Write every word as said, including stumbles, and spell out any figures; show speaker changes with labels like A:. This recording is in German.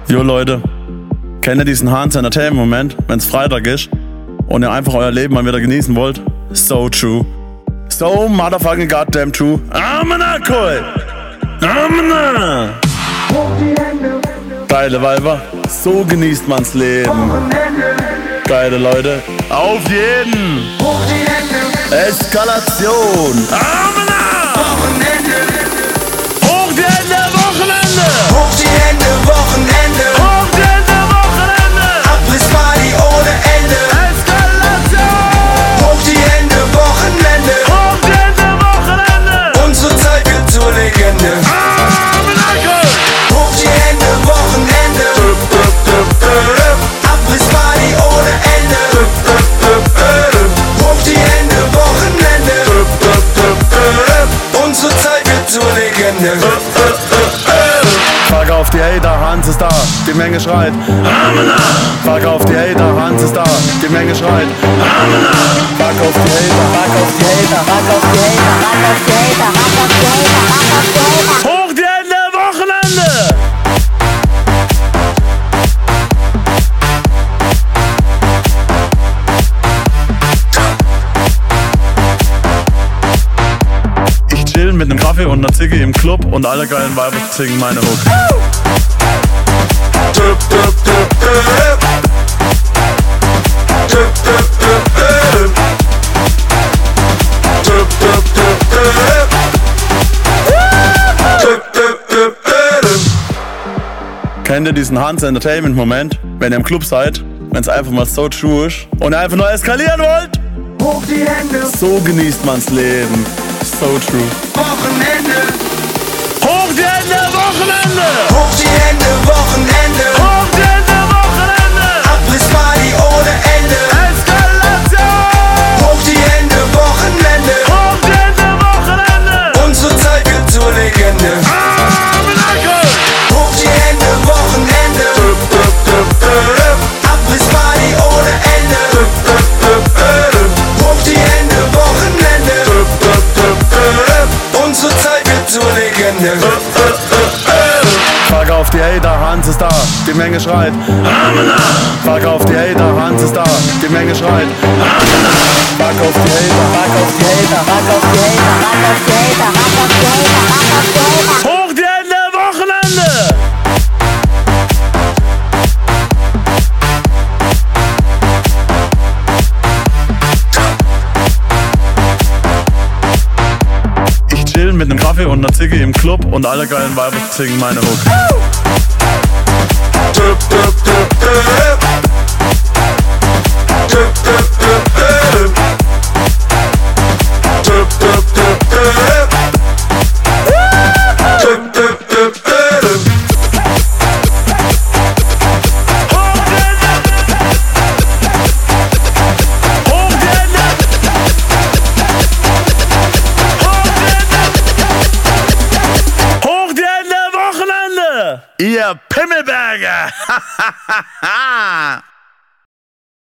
A: Jo Leute, kennt ihr diesen Hans Entertainment-Moment, wenn's Freitag ist und ihr einfach euer Leben mal wieder genießen wollt? So true. So motherfucking goddamn true. Amena, cool. Amena. Geile Weiber, so genießt man's Leben. Geile Leute, auf jeden. Eskalation. Amena. Hoch die Hände, Wochenende.
B: Hoch die Hände, Wochenende.
A: Hoch die Hände, Wochenende.
B: Abrissparty ohne Ende.
A: Eskalation.
B: Hoch die Hände, Wochenende.
A: Hoch die Hände, Wochenende.
B: Unsere Zeit wird zur Legende. Hoch die Hände, Wochenende. Abrissparty ohne Ende. Hoch die Hände, Wochenende. Unsere Zeit wird zur Legende.
A: Frag auf die Hater, Hans ist da, die Menge schreit. Amena. Frag auf die Hater, Hans ist da, die Menge schreit. Amena. Frag auf die Hater, frag auf die Hater, frag auf die Hater, frag auf die Hater, frag auf die Hater, frag auf die Hater. Hoch die Hände, Wochenende. Ich chill mit nem Kaffee und ner Ziggy im Club und alle geilen Weiber singen meine Hook. Kennt ihr diesen Hans Entertainment Moment, wenn ihr im Club seid, wenn's einfach mal so true ist und ihr einfach nur eskalieren wollt?
B: Hoch die Hände,
A: So genießt man's Leben. So true.
B: Wochenende.
A: Hoch die Hände, Wochenende!
B: Hoch die Hände, Wochenende.
A: Hoch die Hände, Wochenende!
B: Abrissparty ohne Ende.
A: Eskalation!
B: Hoch die Hände, Wochenende.
A: Hoch die Hände, Wochenende!
B: Unsere Zeit wird zur Legende. Hoch die Hände, Wochenende. Abrissparty ohne Ende. Hoch die Hände, Wochenende. Unsere Zeit wird zur Legende.
A: Frag auf die Hater, Hans ist da, die Menge schreit. Amena. Frag auf die Hater, Hans ist da, die Menge schreit. Amena. Frag auf die Hater, frag auf die Hater, frag auf die Hater, frag auf die Hater, frag auf die Hater, frag auf die Hater. Hoch die Hände, Wochenende! Ich chill mit nem Kaffee und ner Ziggy im Club und alle geilen Weiber singen meine Hook. Ihr Pimmelberger!